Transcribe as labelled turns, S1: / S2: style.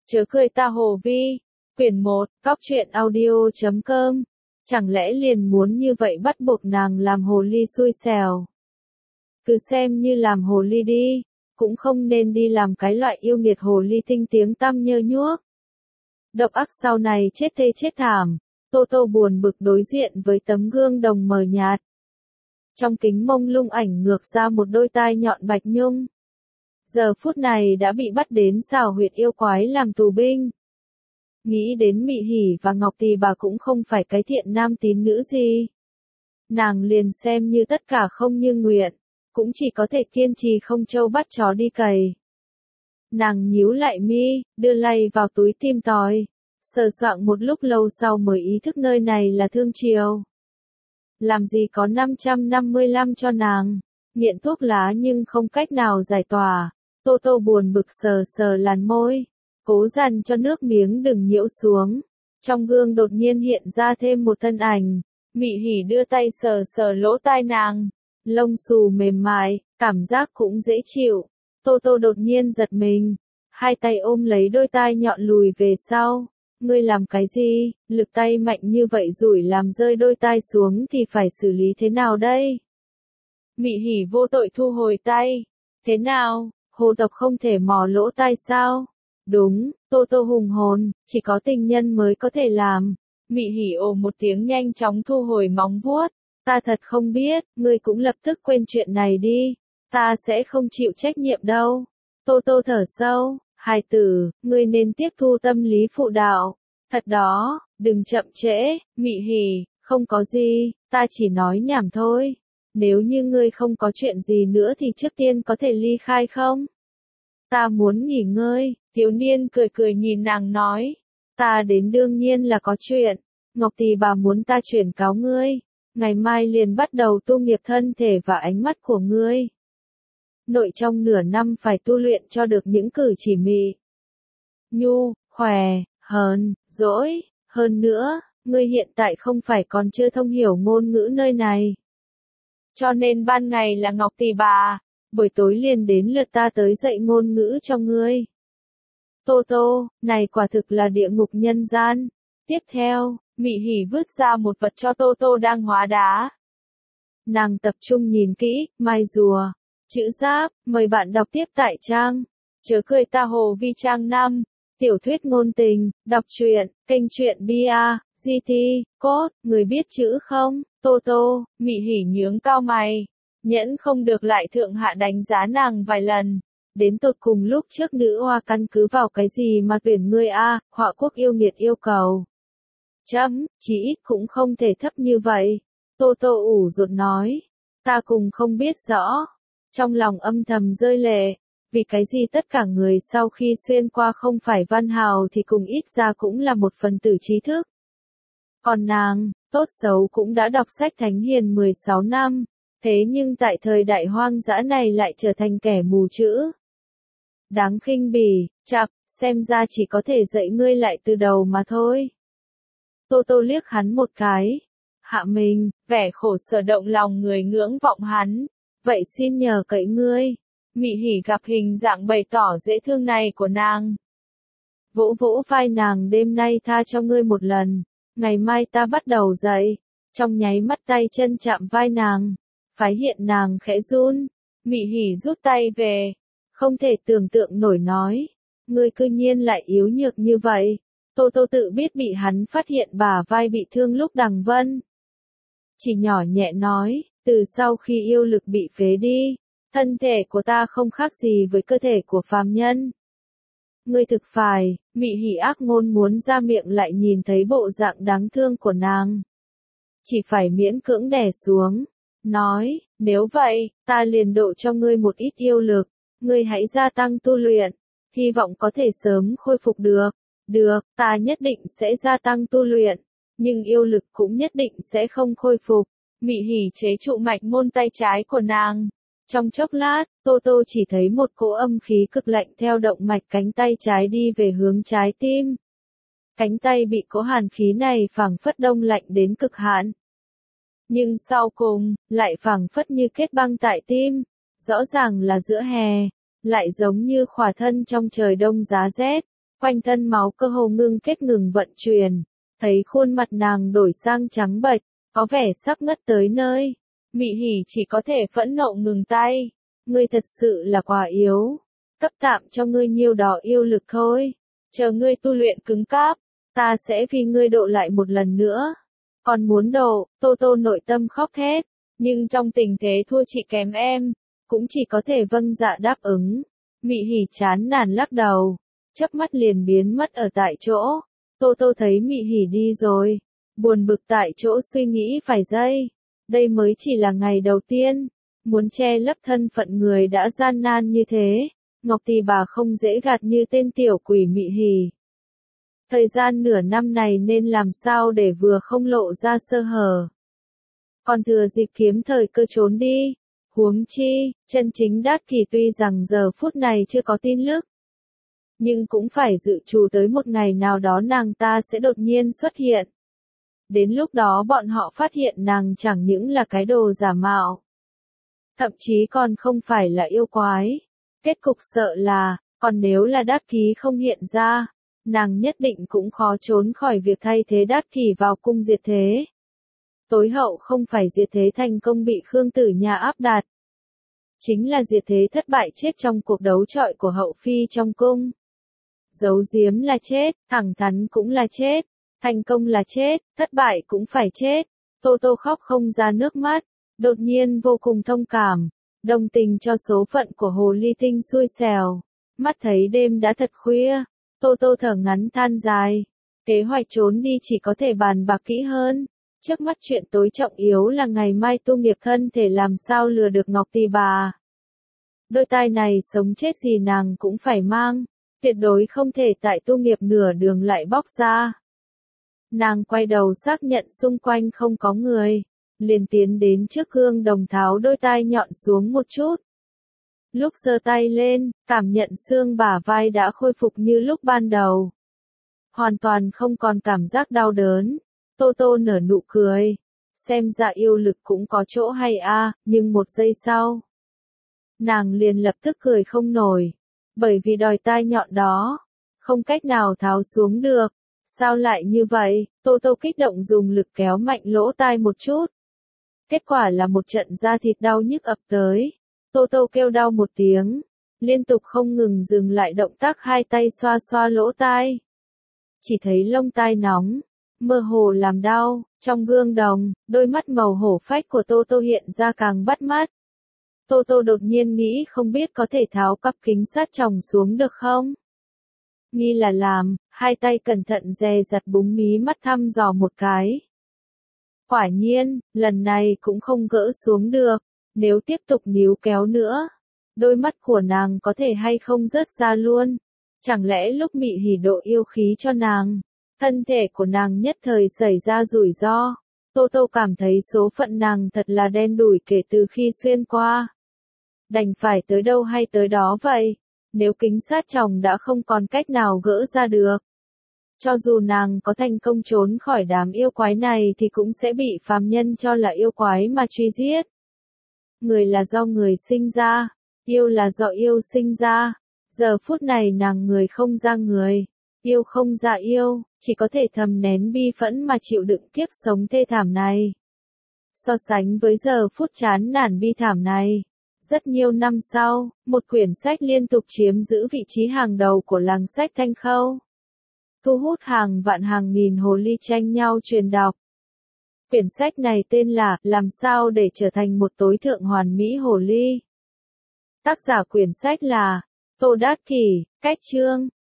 S1: Chớ cười ta Hồ Vi, quyển 1, cóc truyện audio.com. Chẳng lẽ liền muốn như vậy bắt buộc nàng làm hồ ly xui xẻo? Cứ xem như làm hồ ly đi, cũng không nên đi làm cái loại yêu nghiệt hồ ly tinh tiếng tăm nhơ nhuốc. Độc ác sau này chết thê chết thảm, Tô Tô buồn bực đối diện với tấm gương đồng mờ nhạt. Trong kính mông lung ảnh ngược ra một đôi tai nhọn bạch nhung. Giờ phút này đã bị bắt đến xào huyệt yêu quái làm tù binh. Nghĩ đến Mị Hỉ và Ngọc Tỳ bà cũng không phải cái thiện nam tín nữ gì. Nàng liền xem như tất cả không như nguyện, cũng chỉ có thể kiên trì không trâu bắt chó đi cày. Nàng nhíu lại mi, đưa lay vào túi tim tòi, sờ soạng một lúc lâu sau mới ý thức nơi này là Thương Triều. Làm gì có 555 cho nàng, nghiện thuốc lá nhưng không cách nào giải tỏa. Tô Tô buồn bực sờ sờ làn môi, cố dằn cho nước miếng đừng nhiễu xuống. Trong gương đột nhiên hiện ra thêm một thân ảnh, Mị Hỉ đưa tay sờ sờ lỗ tai nàng, lông xù mềm mại, cảm giác cũng dễ chịu. Tô Tô đột nhiên giật mình, hai tay ôm lấy đôi tai nhọn lùi về sau. Ngươi làm cái gì, lực tay mạnh như vậy rủi làm rơi đôi tai xuống thì phải xử lý thế nào đây? Mị Hỉ vô tội thu hồi tay. Thế nào, hồ độc không thể mò lỗ tai sao? Đúng, Tô Tô hùng hồn, chỉ có tình nhân mới có thể làm. Mị Hỉ ồ một tiếng nhanh chóng thu hồi móng vuốt. Ta thật không biết, ngươi cũng lập tức quên chuyện này đi. Ta sẽ không chịu trách nhiệm đâu. Tô Tô thở sâu. Hài tử, ngươi nên tiếp thu tâm lý phụ đạo. Thật đó, đừng chậm trễ. Mị Hỉ, không có gì, ta chỉ nói nhảm thôi. Nếu như ngươi không có chuyện gì nữa thì trước tiên có thể ly khai không? Ta muốn nghỉ ngơi. Thiếu niên cười cười nhìn nàng nói. Ta đến đương nhiên là có chuyện. Ngọc Tỳ bà muốn ta chuyển cáo ngươi. Ngày mai liền bắt đầu tu nghiệp thân thể và ánh mắt của ngươi. Nội trong nửa năm phải tu luyện cho được những cử chỉ mị, nhu, khỏe, hờn, dỗi. Hơn nữa, ngươi hiện tại không phải còn chưa thông hiểu ngôn ngữ nơi này. Cho nên ban ngày là Ngọc Tỳ bà, buổi tối liền đến lượt ta tới dạy ngôn ngữ cho ngươi. Tô Tô, này quả thực là địa ngục nhân gian. Tiếp theo, Mị Hỉ vứt ra một vật cho Tô Tô đang hóa đá. Nàng tập trung nhìn kỹ, mai rùa. Chữ giáp, mời bạn đọc tiếp tại trang. Chớ cười ta Hồ Vi trang 5. Tiểu thuyết ngôn tình, đọc truyện, kênh truyện Bia, GT, Code, người biết chữ không? Tô Tô, Mị Hỉ nhướng cao mày. Nhẫn không được lại thượng hạ đánh giá nàng vài lần. Đến tột cùng lúc trước nữ hoa căn cứ vào cái gì mà tuyển ngươi a? Họa quốc yêu nghiệt yêu cầu. Chỉ ít cũng không thể thấp như vậy. Tô Tô ủ rột nói. Ta cùng không biết rõ. Trong lòng âm thầm rơi lệ, vì cái gì tất cả người sau khi xuyên qua không phải văn hào thì cùng ít ra cũng là một phần tử trí thức. Còn nàng, tốt xấu cũng đã đọc sách thánh hiền 16 năm, thế nhưng tại thời đại hoang dã này lại trở thành kẻ mù chữ. Đáng khinh bỉ, chạc, xem ra chỉ có thể dạy ngươi lại từ đầu mà thôi. Tô Tô liếc hắn một cái. Hạ mình, vẻ khổ sở động lòng người ngưỡng vọng hắn. Vậy xin nhờ cậy ngươi. Mị Hỉ gặp hình dạng bày tỏ dễ thương này của nàng. Vỗ vỗ vai nàng, đêm nay tha cho ngươi một lần. Ngày mai ta bắt đầu dậy. Trong nháy mắt tay chân chạm vai nàng. Phái hiện nàng khẽ run. Mị Hỉ rút tay về. Không thể tưởng tượng nổi nói. Ngươi cư nhiên lại yếu nhược như vậy. Tô Tô tự biết bị hắn phát hiện bả vai bị thương lúc đằng vân. Chỉ nhỏ nhẹ nói. Từ sau khi yêu lực bị phế đi, thân thể của ta không khác gì với cơ thể của phàm nhân. Ngươi thực phải, Mị Hỉ ác ngôn muốn ra miệng lại nhìn thấy bộ dạng đáng thương của nàng. Chỉ phải miễn cưỡng đè xuống, nói, nếu vậy, ta liền độ cho ngươi một ít yêu lực, ngươi hãy gia tăng tu luyện, hy vọng có thể sớm khôi phục được. Được, ta nhất định sẽ gia tăng tu luyện, nhưng yêu lực cũng nhất định sẽ không khôi phục. Mị Hỉ chế trụ mạch môn tay trái của nàng. Trong chốc lát, Tô Tô chỉ thấy một cỗ âm khí cực lạnh theo động mạch cánh tay trái đi về hướng trái tim. Cánh tay bị cỗ hàn khí này phảng phất đông lạnh đến cực hạn. Nhưng sau cùng, lại phảng phất như kết băng tại tim. Rõ ràng là giữa hè, lại giống như khỏa thân trong trời đông giá rét. quanh thân máu cơ hồ ngưng kết ngừng vận chuyển, thấy khuôn mặt nàng đổi sang trắng bệch, có vẻ sắp ngất tới nơi. Mị Hỉ chỉ có thể phẫn nộ ngừng tay, ngươi thật sự là quá yếu, cấp tạm cho ngươi nhiêu đó yêu lực thôi, chờ ngươi tu luyện cứng cáp, ta sẽ vì ngươi độ lại một lần nữa. Còn muốn độ, Tô Tô nội tâm khóc thét, nhưng trong tình thế thua chị kém em, cũng chỉ có thể vâng dạ đáp ứng. Mị Hỉ chán nản lắc đầu, chớp mắt liền biến mất ở tại chỗ. Tô Tô thấy Mị Hỉ đi rồi, buồn bực tại chỗ suy nghĩ vài giây. Đây mới chỉ là ngày đầu tiên, muốn che lấp thân phận người đã gian nan như thế, Ngọc Tỷ bà không dễ gạt như tên tiểu quỷ Mị Hỉ. Thời gian nửa năm này nên làm sao để vừa không lộ ra sơ hở, còn thừa dịp kiếm thời cơ trốn đi. Huống chi, chân chính Đát Kỷ tuy rằng giờ phút này chưa có tin tức, nhưng cũng phải dự trù tới một ngày nào đó nàng ta sẽ đột nhiên xuất hiện. Đến lúc đó bọn họ phát hiện nàng chẳng những là cái đồ giả mạo, thậm chí còn không phải là yêu quái. Kết cục sợ là, còn nếu là Đát Kỷ không hiện ra, nàng nhất định cũng khó trốn khỏi việc thay thế Đát Kỷ vào cung diệt thế. Tối hậu không phải diệt thế thành công bị Khương Tử Nha áp đặt, chính là diệt thế thất bại chết trong cuộc đấu chọi của hậu phi trong cung. Giấu giếm là chết, thẳng thắn cũng là chết, thành công là chết, thất bại cũng phải chết. Tô Tô khóc không ra nước mắt, đột nhiên vô cùng thông cảm, đồng tình cho số phận của hồ ly tinh xui xẻo. Mắt thấy đêm đã thật khuya, Tô Tô thở ngắn than dài, kế hoạch trốn đi chỉ có thể bàn bạc kỹ hơn. Trước mắt chuyện tối trọng yếu là ngày mai tu nghiệp thân thể làm sao lừa được Ngọc Tỷ bà. Đôi tai này sống chết gì nàng cũng phải mang, tuyệt đối không thể tại tu nghiệp nửa đường lại bóc ra. Nàng quay đầu xác nhận xung quanh không có người, liền tiến đến trước gương đồng tháo đôi tai nhọn xuống một chút. Lúc giơ tay lên, cảm nhận xương bả vai đã khôi phục như lúc ban đầu. Hoàn toàn không còn cảm giác đau đớn. Tô Tô nở nụ cười, xem ra yêu lực cũng có chỗ hay a, nhưng một giây sau, nàng liền lập tức cười không nổi, bởi vì đòi tai nhọn đó, không cách nào tháo xuống được. Sao lại như vậy? Tô Tô kích động dùng lực kéo mạnh lỗ tai một chút. Kết quả là một trận da thịt đau nhức ập tới. Tô Tô kêu đau một tiếng, liên tục không ngừng dừng lại động tác hai tay xoa xoa lỗ tai. Chỉ thấy lông tai nóng, mơ hồ làm đau. Trong gương đồng, đôi mắt màu hổ phách của Tô Tô hiện ra càng bắt mắt. Tô Tô đột nhiên nghĩ không biết có thể tháo cặp kính sát tròng xuống được không? Nghi là làm, hai tay cẩn thận dè dặt búng mí mắt thăm dò một cái. Quả nhiên, lần này cũng không gỡ xuống được, nếu tiếp tục níu kéo nữa, đôi mắt của nàng có thể hay không rớt ra luôn. Chẳng lẽ lúc Mị Hỉ độ yêu khí cho nàng, thân thể của nàng nhất thời xảy ra rủi ro. Tô Tô cảm thấy số phận nàng thật là đen đủi kể từ khi xuyên qua. Đành phải tới đâu hay tới đó vậy, nếu kính sát tròng đã không còn cách nào gỡ ra được. Cho dù nàng có thành công trốn khỏi đám yêu quái này thì cũng sẽ bị phàm nhân cho là yêu quái mà truy giết. Người là do người sinh ra, yêu là do yêu sinh ra. Giờ phút này nàng người không ra người, yêu không ra yêu, chỉ có thể thầm nén bi phẫn mà chịu đựng kiếp sống thê thảm này. So sánh với giờ phút chán nản bi thảm này, rất nhiều năm sau, một quyển sách liên tục chiếm giữ vị trí hàng đầu của làng sách Thanh Khâu, thu hút hàng vạn hàng nghìn hồ ly tranh nhau truyền đọc. Quyển sách này tên là Làm sao để trở thành một tối thượng hoàn mỹ hồ ly. Tác giả quyển sách là Tô Đát Kỷ, cách chương